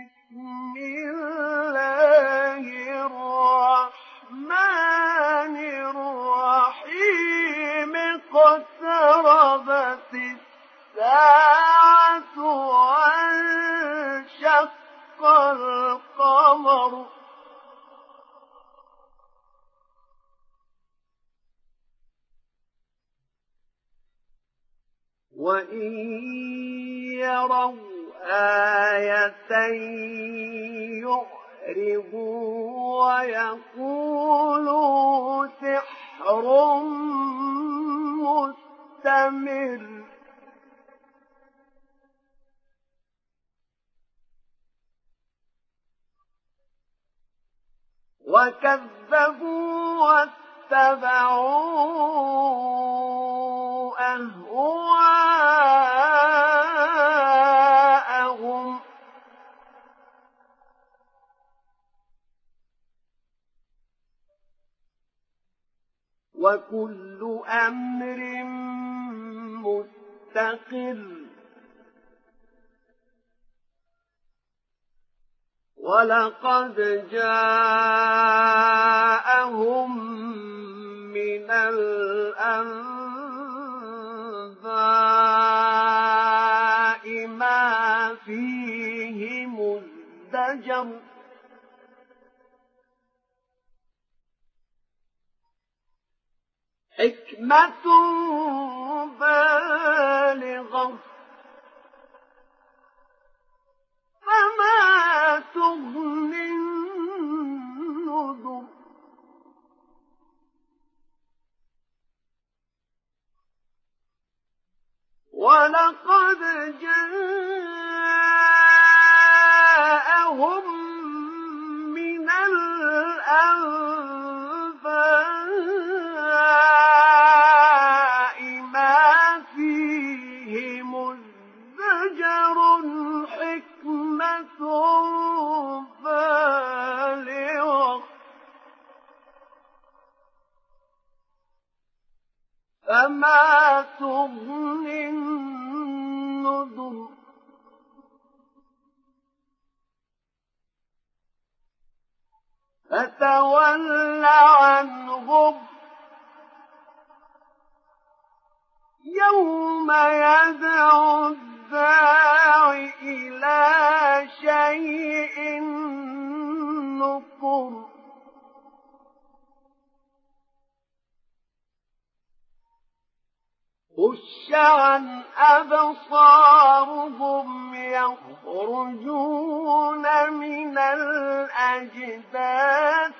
بسم الله الرحمن الرحيم اقتربت الساعة وانشق القمر وإن يروا آية يعرضوا ويقولوا سحر مستمر وكذبوا واتبعوا أهواءهم وكل أمر مستقر ولقد جاءهم من الأنباء ما فيه مزدجر حكمة بالغة فما تغني النذر ولقد جاءهم من الأنباء ما فيه مزدجر حكمة بالغة فما تغني النذر فتول عنهم يوم يدعو الداع إلى شيء نكر خش عن أبصارهم يخرجون من الأجداث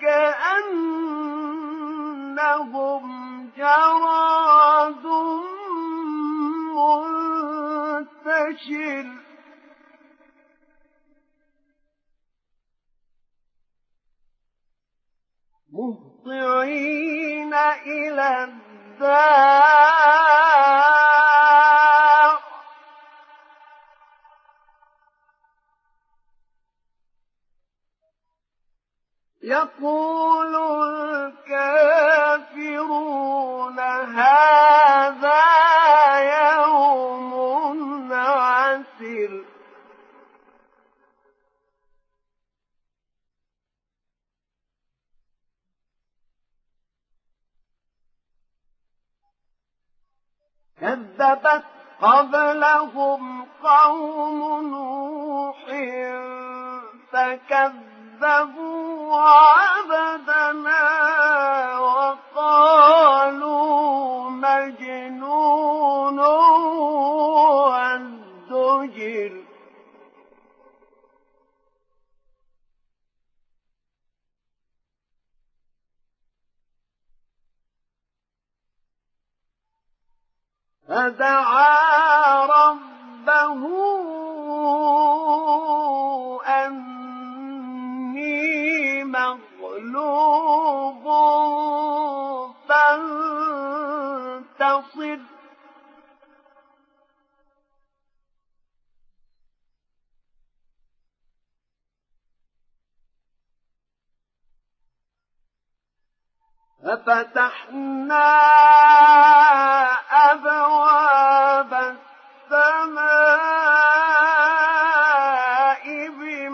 كأنهم جراد منتشر مهطعين إلى الداع يقول الكافرون هذا يوم عسر كذبت قبلهم قوم نوح فكذبوا عبدنا وقالوا مجنون وازدجر فدعا ربه أني مغلوب فانتصر ففتحنا أبواب السماء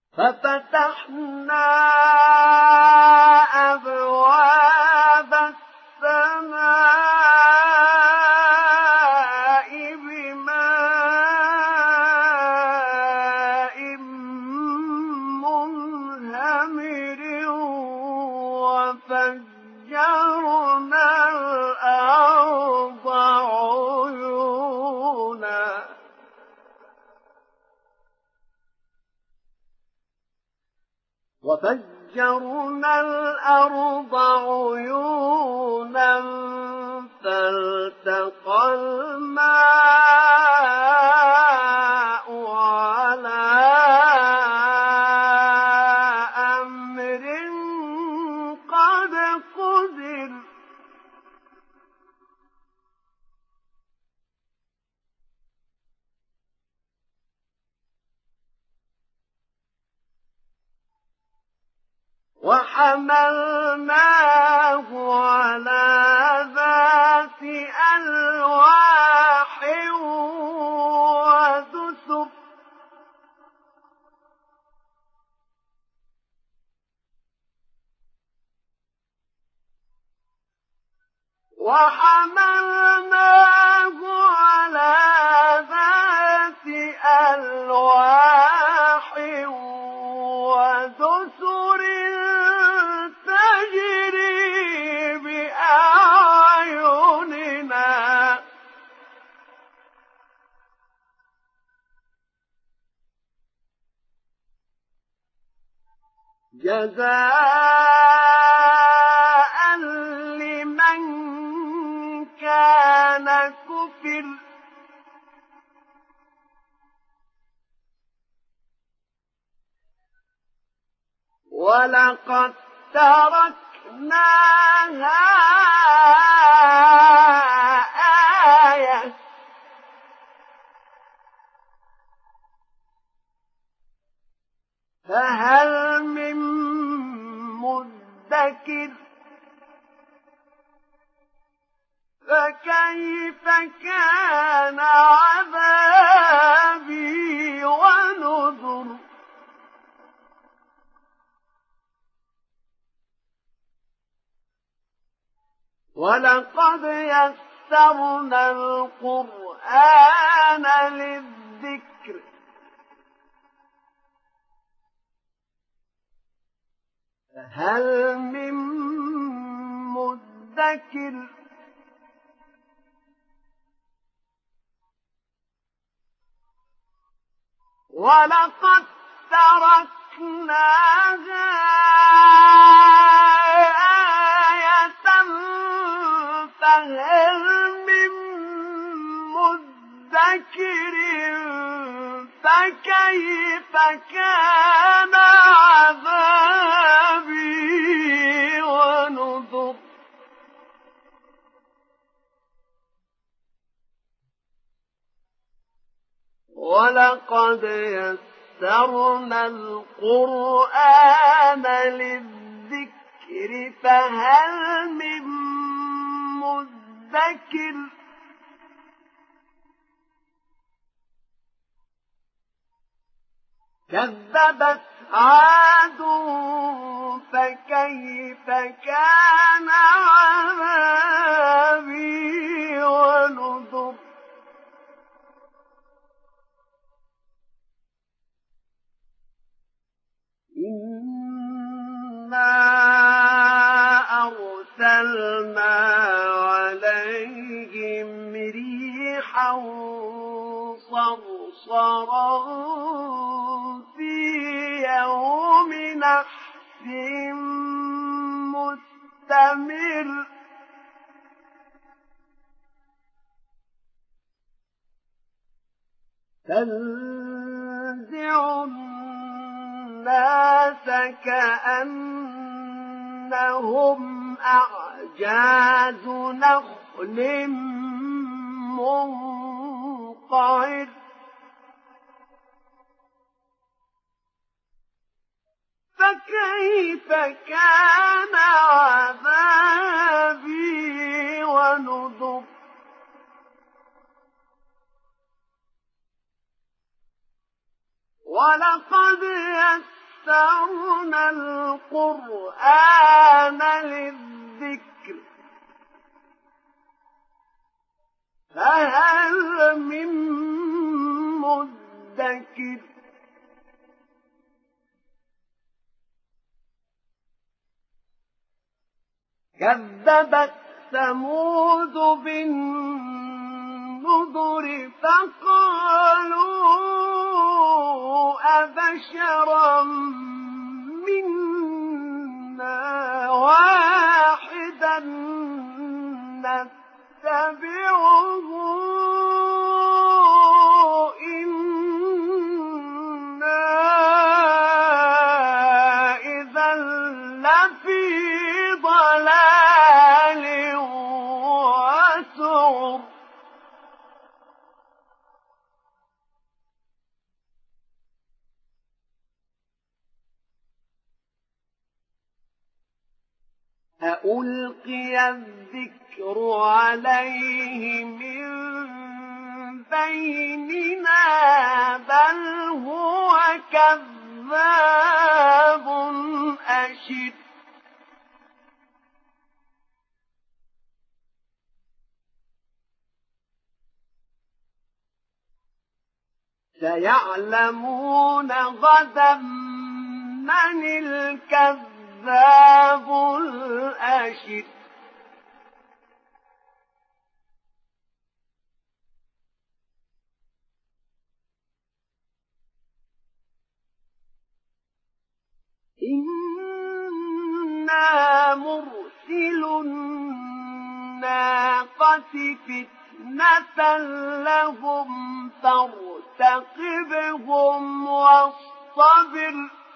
ففتحنا أبواب السماء بماء منهمر وفجرنا الأرض عيونا فالتقى الماء على أمر قد قدر وحملناه على ذات ألواح ودسر تجري بأعيننا جزاء لمن كان كفر ولقد تركناها آية فهل من مدكر فكيف كان عذابي ونذر ولقد يسرنا القرآن للذكر فهل من مدكر ولقد تركناها آية فهل من مدكر فكيف كان عذابي ونذر ولقد يسرنا القرآن للذكر فهل من مدكر كذبت عاد فكيف كان عذابي ونذر إنا أرسلنا عليهم ريحا صرصرا في يوم نحس مستمر تنزع الناس كأنهم أعجاز نخل منقعر فكيف كان عذابي ونذر ولقد يسرنا القرآن للذكر فهل من مدكر كذبت ثمود بالنذر فقالوا أبشرا منا واحدا نتبعه إنا إذا لفي ضلال وسعر أألقي الذكر عليه من بيننا بل هو كذاب أشر سيعلمون غدا من الكذاب الأشر إنا مرسل الناقة فتنة لهم فارتقبهم واصطبر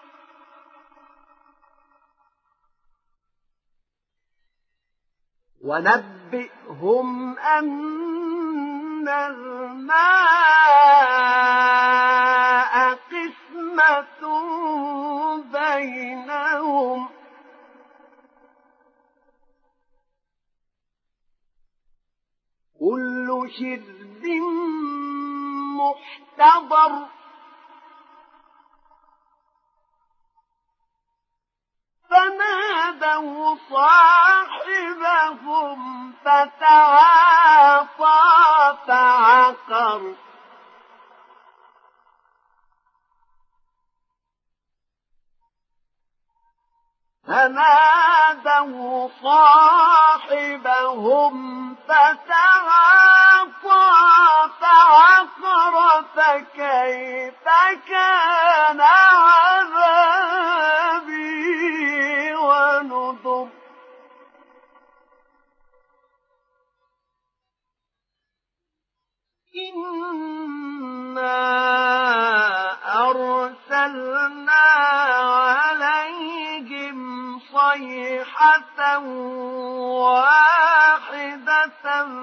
ونبئهم أن الماء قسمة بينهم كل شرب محتضر فنادوا صاحبهم فتعاطى فعقر فنادوا صاحبهم فتعاطى فعقر فكيف كان عذابي ونذر إنا أرسلنا عليهم صيحة واحدة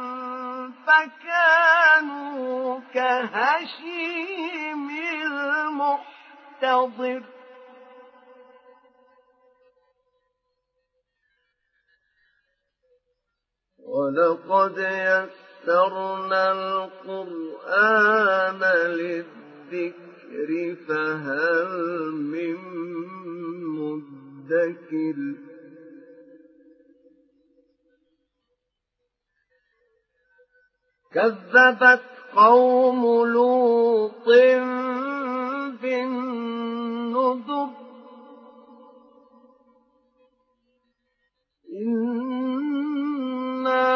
فكانوا كهشيم المحتضر ولقد يسرنا القرآن للذكر فهل من مدكر كذبت قوم لوط بالنذر إنا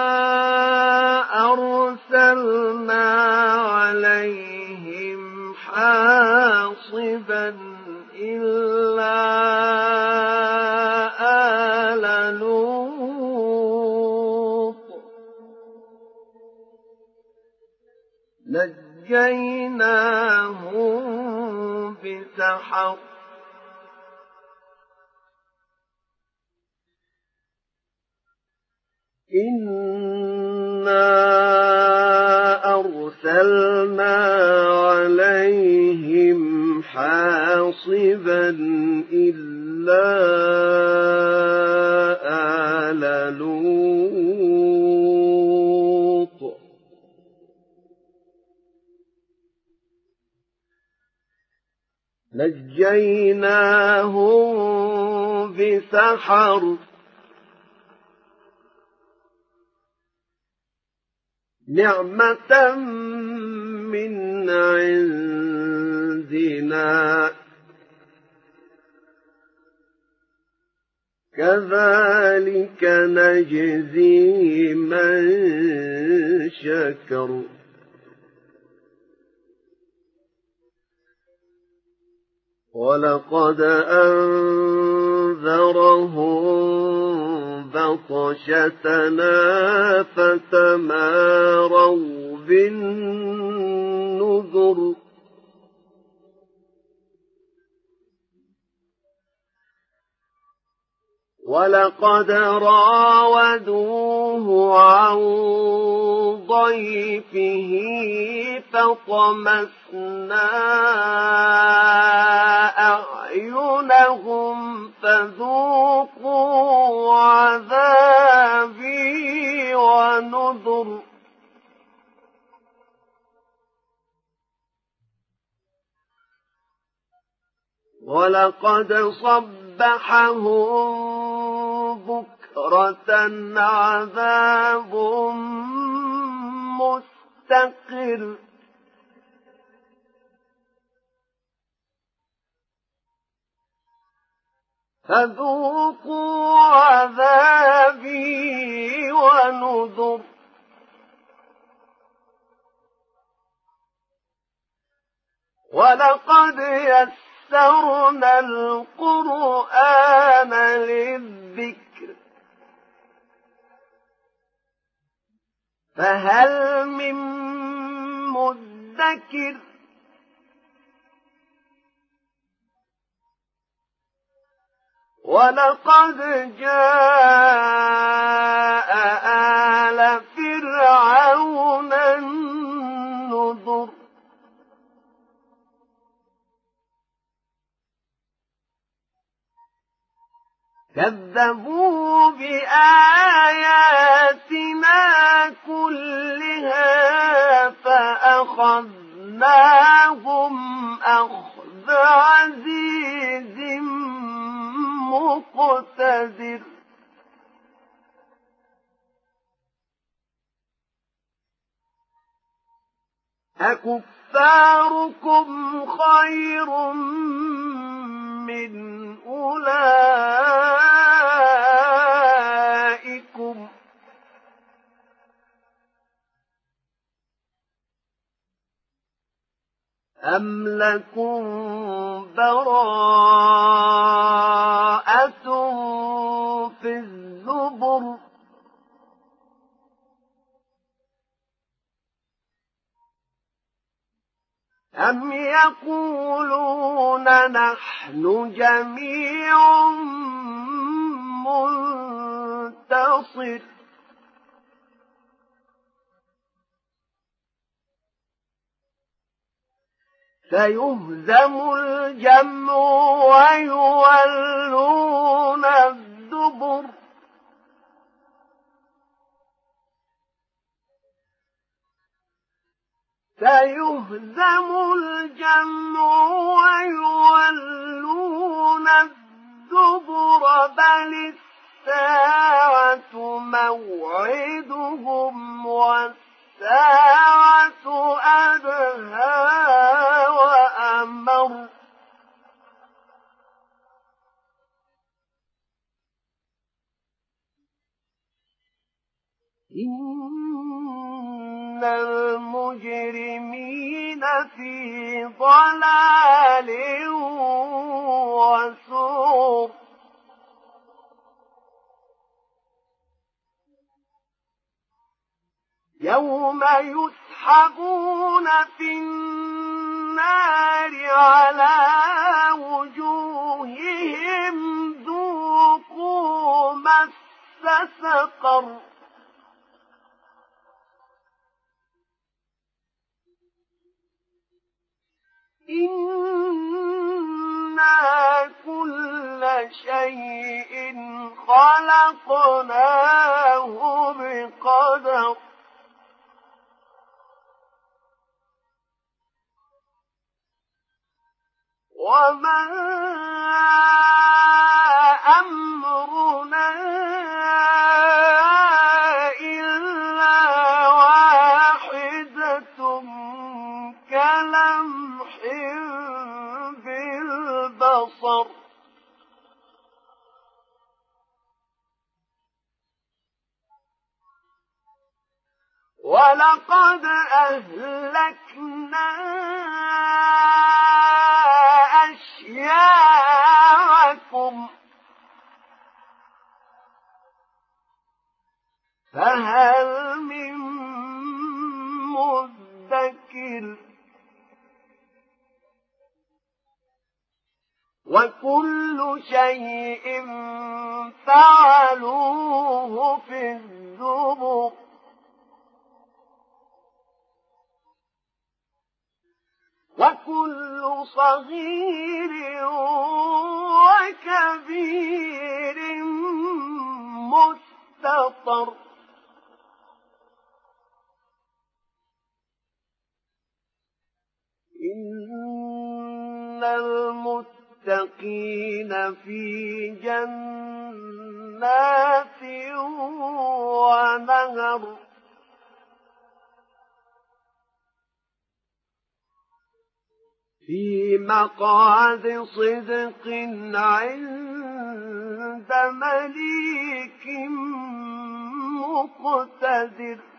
أرسلنا عليهم حاصبا إلا آل لوط نجيناهم بسحر إنا أرسلنا عليهم حاصبا إلا آل لوط نجيناهم بسحر نعمة من عندنا كذلك نجزي من شكر ولقد أنذرهم بطشتنا فتماروا بالنذر ولقد راودوه عن ضيفه فطمسنا أعينهم فذوقوا عذابي ونذر ولقد صبحهم بكرة عذاب مستقر فذوقوا عذابي ونذر ولقد يسرنا القرآن للذكر فهل من مدكر ولقد جاء آل فرعون النذر كذبوا بآياتنا كلها فأخذناهم أخذ عزيز مقتدر أكفاركم خير من أولئكم أم لكم براءة في الزبر أم يقولون نحن جميع منتصر سيهزم الجمع ويولون الدبر سيهزم الجمع ويولون الدبر بل الساعة موعدهم والساعة أدهى وأمر إن المجرمين في ضلال وسعر يوم يسحبون في النار على وجوههم ذوقوا مس سقر إنا كل شيء خلقناه بقدر وما أمرنا إلا واحدة كلمح بالبصر ولقد أهلكنا أشياعكم فهل من مدكر وكل شيء فعلوه في الزبر وكل صغير وكبير مستطر إن المتقين في جنات ونهر في مقعد صدق عند مليك مقتدر